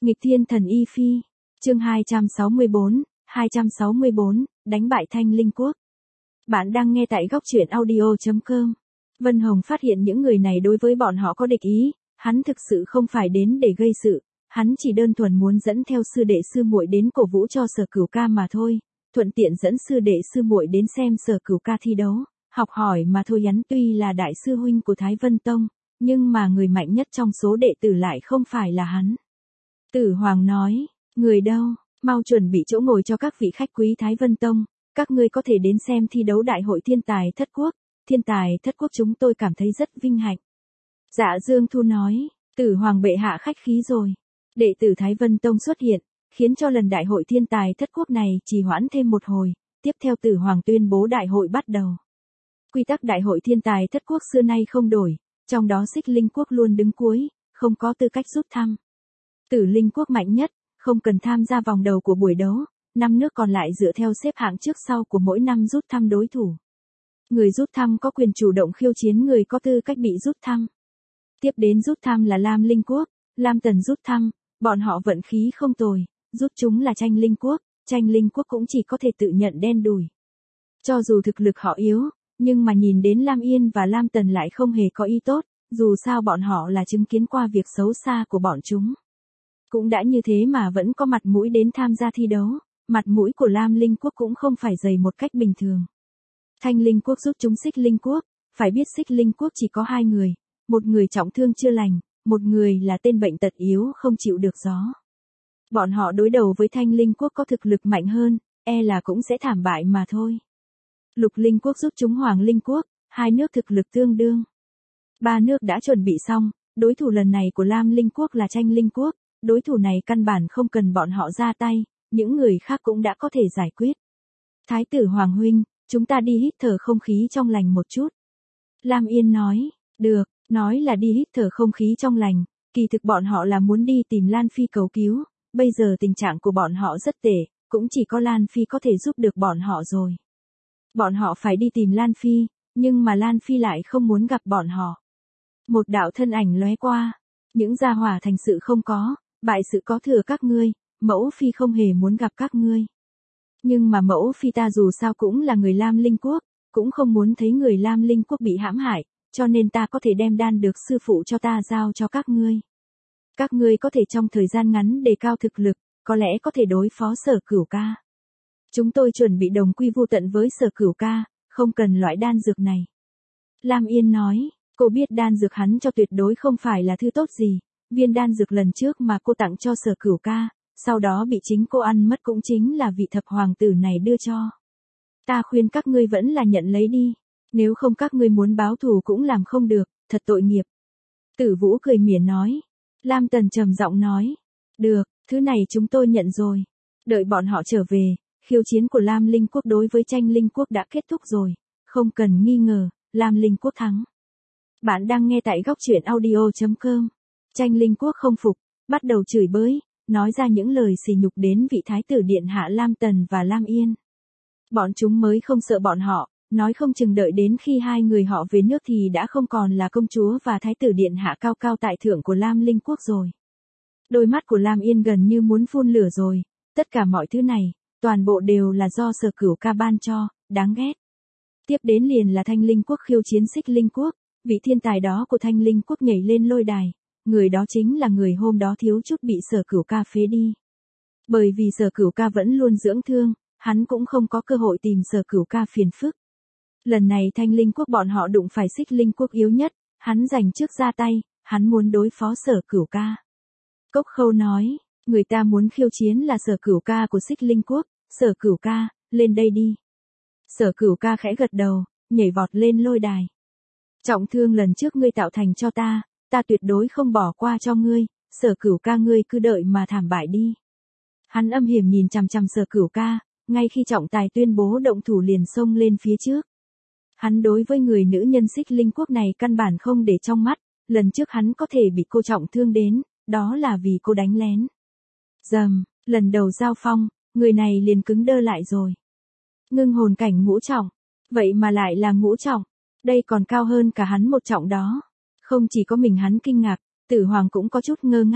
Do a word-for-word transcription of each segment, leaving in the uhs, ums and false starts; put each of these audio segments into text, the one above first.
Nghịch thiên thần Y Phi, chương hai trăm sáu mươi bốn, hai trăm sáu mươi bốn, đánh bại Thanh Linh Quốc. Bạn đang nghe tại góc truyện audio chấm com. Vân Hồng phát hiện những người này đối với bọn họ có địch ý, hắn thực sự không phải đến để gây sự, hắn chỉ đơn thuần muốn dẫn theo sư đệ sư muội đến cổ vũ cho Sở Cửu Ca mà thôi, thuận tiện dẫn sư đệ sư muội đến xem Sở Cửu Ca thi đấu, học hỏi mà thôi. Hắn tuy là đại sư huynh của Thái Vân Tông, nhưng mà người mạnh nhất trong số đệ tử lại không phải là hắn. Tử Hoàng nói, người đâu, mau chuẩn bị chỗ ngồi cho các vị khách quý Thái Vân Tông, các ngươi có thể đến xem thi đấu đại hội thiên tài thất quốc, thiên tài thất quốc chúng tôi cảm thấy rất vinh hạnh. Dạ Dương Thu nói, Tử Hoàng bệ hạ khách khí rồi. Đệ tử Thái Vân Tông xuất hiện, khiến cho lần đại hội thiên tài thất quốc này trì hoãn thêm một hồi, tiếp theo Tử Hoàng tuyên bố đại hội bắt đầu. Quy tắc đại hội thiên tài thất quốc xưa nay không đổi, trong đó Xích Linh Quốc luôn đứng cuối, không có tư cách rút thăm. Tử Linh Quốc mạnh nhất, không cần tham gia vòng đầu của buổi đấu, năm nước còn lại dựa theo xếp hạng trước sau của mỗi năm rút thăm đối thủ. Người rút thăm có quyền chủ động khiêu chiến người có tư cách bị rút thăm. Tiếp đến rút thăm là Lam Linh Quốc, Lam Tần rút thăm, bọn họ vận khí không tồi, rút chúng là Tranh Linh Quốc, Tranh Linh Quốc cũng chỉ có thể tự nhận đen đủi. Cho dù thực lực họ yếu, nhưng mà nhìn đến Lam Yên và Lam Tần lại không hề có ý tốt, dù sao bọn họ là chứng kiến qua việc xấu xa của bọn chúng. Cũng đã như thế mà vẫn có mặt mũi đến tham gia thi đấu, mặt mũi của Lam Linh Quốc cũng không phải dày một cách bình thường. Thanh Linh Quốc rút chúng Xích Linh Quốc, phải biết Xích Linh Quốc chỉ có hai người, một người trọng thương chưa lành, một người là tên bệnh tật yếu không chịu được gió. Bọn họ đối đầu với Thanh Linh Quốc có thực lực mạnh hơn, e là cũng sẽ thảm bại mà thôi. Lục Linh Quốc rút chúng Hoàng Linh Quốc, hai nước thực lực tương đương. Ba nước đã chuẩn bị xong, đối thủ lần này của Lam Linh Quốc là Tranh Linh Quốc, đối thủ này căn bản không cần bọn họ ra tay, những người khác cũng đã có thể giải quyết. Thái tử Hoàng huynh, chúng ta đi hít thở không khí trong lành một chút. Lam Yên nói, được, nói là đi hít thở không khí trong lành, kỳ thực bọn họ là muốn đi tìm Lan Phi cầu cứu, bây giờ tình trạng của bọn họ rất tệ, cũng chỉ có Lan Phi có thể giúp được bọn họ rồi. Bọn họ phải đi tìm Lan Phi, nhưng mà Lan Phi lại không muốn gặp bọn họ. Một đạo thân ảnh lóe qua, những gia hỏa thành sự không có, bại sự có thừa các ngươi, mẫu phi không hề muốn gặp các ngươi. Nhưng mà mẫu phi ta dù sao cũng là người Lam Linh Quốc, cũng không muốn thấy người Lam Linh Quốc bị hãm hại, cho nên ta có thể đem đan được sư phụ cho ta giao cho các ngươi. Các ngươi có thể trong thời gian ngắn đề cao thực lực, có lẽ có thể đối phó Sở Cửu Ca. Chúng tôi chuẩn bị đồng quy vu tận với Sở Cửu Ca, không cần loại đan dược này. Lam Yên nói, cô biết đan dược hắn cho tuyệt đối không phải là thứ tốt gì, viên đan dược lần trước mà cô tặng cho Sở Cửu Ca, sau đó bị chính cô ăn mất cũng chính là vị thập hoàng tử này đưa cho. Ta khuyên các ngươi vẫn là nhận lấy đi, nếu không các ngươi muốn báo thù cũng làm không được, thật tội nghiệp. Tử Vũ cười mỉa nói. Lam Tần trầm giọng nói, được, thứ này chúng tôi nhận rồi. Đợi bọn họ trở về, khiêu chiến của Lam Linh Quốc đối với Tranh Linh Quốc đã kết thúc rồi, không cần nghi ngờ, Lam Linh Quốc thắng. Bạn đang nghe tại góc truyện audio chấm com. Tranh Linh Quốc không phục, bắt đầu chửi bới, nói ra những lời sỉ nhục đến vị thái tử điện hạ Lam Tần và Lam Yên. Bọn chúng mới không sợ bọn họ, nói không chừng đợi đến khi hai người họ về nước thì đã không còn là công chúa và thái tử điện hạ cao cao tại thượng của Lam Linh Quốc rồi. Đôi mắt của Lam Yên gần như muốn phun lửa rồi, tất cả mọi thứ này, toàn bộ đều là do Sở Cửu Ca ban cho, đáng ghét. Tiếp đến liền là Thanh Linh Quốc khiêu chiến Xích Linh Quốc, vị thiên tài đó của Thanh Linh Quốc nhảy lên lôi đài, người đó chính là người hôm đó thiếu chút bị Sở Cửu Ca phế đi. Bởi vì Sở Cửu Ca vẫn luôn dưỡng thương, hắn cũng không có cơ hội tìm Sở Cửu Ca phiền phức. Lần này Thanh Linh Quốc bọn họ đụng phải Xích Linh Quốc yếu nhất, hắn giành trước ra tay, hắn muốn đối phó Sở Cửu Ca. Cốc Khâu nói, người ta muốn khiêu chiến là Sở Cửu Ca của Xích Linh Quốc, Sở Cửu Ca, lên đây đi. Sở Cửu Ca khẽ gật đầu, nhảy vọt lên lôi đài. Trọng thương lần trước ngươi tạo thành cho ta, ta tuyệt đối không bỏ qua cho ngươi, Sở Cửu Ca ngươi cứ đợi mà thảm bại đi. Hắn âm hiểm nhìn chằm chằm Sở Cửu Ca, ngay khi trọng tài tuyên bố động thủ liền xông lên phía trước. Hắn đối với người nữ nhân Xích Linh Quốc này căn bản không để trong mắt, lần trước hắn có thể bị cô trọng thương đến, đó là vì cô đánh lén. Dầm, lần đầu giao phong, người này liền cứng đơ lại rồi. Ngưng hồn cảnh ngũ trọng, vậy mà lại là ngũ trọng, đây còn cao hơn cả hắn một trọng đó. Không chỉ có mình hắn kinh ngạc, Tử Hoàng cũng có chút ngơ ngác,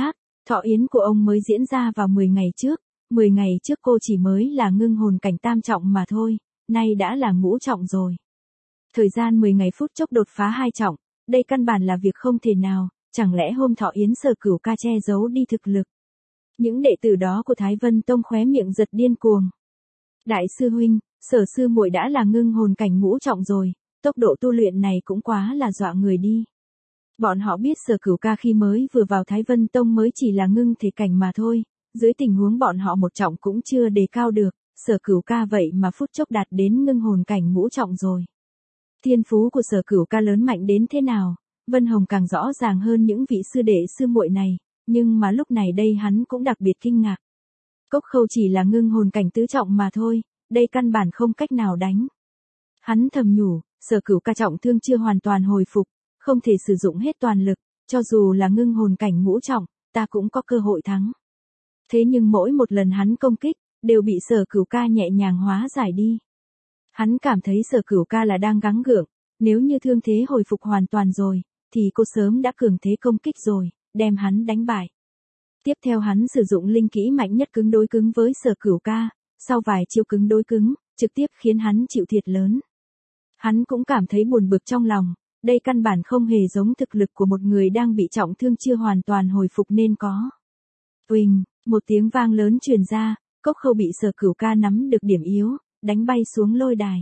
Thọ yến của ông mới diễn ra vào mười ngày trước, mười ngày trước cô chỉ mới là ngưng hồn cảnh tam trọng mà thôi, nay đã là ngũ trọng rồi. Thời gian mười ngày phút chốc đột phá hai trọng, đây căn bản là việc không thể nào, chẳng lẽ hôm thọ yến Sở Cửu ca che giấu đi thực lực. Những đệ tử đó của Thái Vân Tông khóe miệng giật điên cuồng. Đại sư huynh, Sở sư muội đã là ngưng hồn cảnh ngũ trọng rồi, tốc độ tu luyện này cũng quá là dọa người đi. Bọn họ biết Sở Cửu ca khi mới vừa vào Thái Vân Tông mới chỉ là ngưng thể cảnh mà thôi, dưới tình huống bọn họ một trọng cũng chưa đề cao được, Sở Cửu ca vậy mà phút chốc đạt đến ngưng hồn cảnh ngũ trọng rồi. Thiên phú của Sở Cửu ca lớn mạnh đến thế nào, Vân Hồng càng rõ ràng hơn những vị sư đệ sư muội này, nhưng mà lúc này đây hắn cũng đặc biệt kinh ngạc. Cốc Khâu chỉ là ngưng hồn cảnh tứ trọng mà thôi, đây căn bản không cách nào đánh. Hắn thầm nhủ, Sở Cửu ca trọng thương chưa hoàn toàn hồi phục, không thể sử dụng hết toàn lực, cho dù là ngưng hồn cảnh ngũ trọng, ta cũng có cơ hội thắng. Thế nhưng mỗi một lần hắn công kích, đều bị Sở Cửu ca nhẹ nhàng hóa giải đi. Hắn cảm thấy Sở Cửu ca là đang gắng gượng, nếu như thương thế hồi phục hoàn toàn rồi, thì cô sớm đã cường thế công kích rồi, đem hắn đánh bại. Tiếp theo hắn sử dụng linh kỹ mạnh nhất cứng đối cứng với Sở Cửu ca, sau vài chiêu cứng đối cứng, trực tiếp khiến hắn chịu thiệt lớn. Hắn cũng cảm thấy buồn bực trong lòng, đây căn bản không hề giống thực lực của một người đang bị trọng thương chưa hoàn toàn hồi phục nên có. Uỳnh, một tiếng vang lớn truyền ra, Cốc Khâu bị Sở Cửu ca nắm được điểm yếu, đánh bay xuống lôi đài.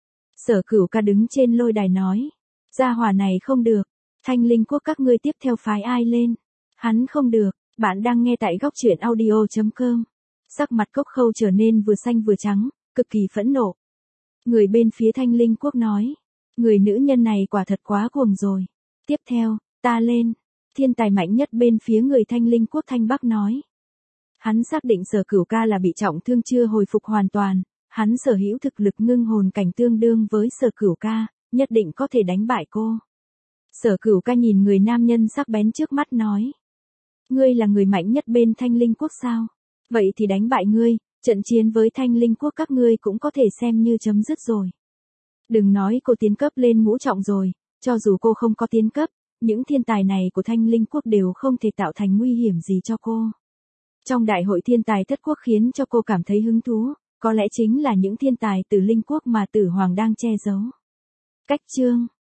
Sở Cửu ca đứng trên lôi đài nói, gia hỏa này không được, Thanh Linh Quốc các ngươi tiếp theo phái ai lên. Hắn không được, bạn đang nghe tại góc truyện audio chấm com. Sắc mặt Cốc Khâu trở nên vừa xanh vừa trắng, cực kỳ phẫn nộ. Người bên phía Thanh Linh Quốc nói, người nữ nhân này quả thật quá cuồng rồi. Tiếp theo, ta lên. Thiên tài mạnh nhất bên phía người Thanh Linh Quốc Thanh Bắc nói. Hắn xác định Sở Cửu ca là bị trọng thương chưa hồi phục hoàn toàn, hắn sở hữu thực lực ngưng hồn cảnh tương đương với Sở Cửu ca, nhất định có thể đánh bại cô. Sở Cửu ca nhìn người nam nhân sắc bén trước mắt nói. Ngươi là người mạnh nhất bên Thanh Linh Quốc sao? Vậy thì đánh bại ngươi, trận chiến với Thanh Linh Quốc các ngươi cũng có thể xem như chấm dứt rồi. Đừng nói cô tiến cấp lên ngũ trọng rồi, cho dù cô không có tiến cấp, những thiên tài này của Thanh Linh Quốc đều không thể tạo thành nguy hiểm gì cho cô. Trong đại hội thiên tài thất quốc khiến cho cô cảm thấy hứng thú, có lẽ chính là những thiên tài từ Linh Quốc mà Tử Hoàng đang che giấu. Cách chương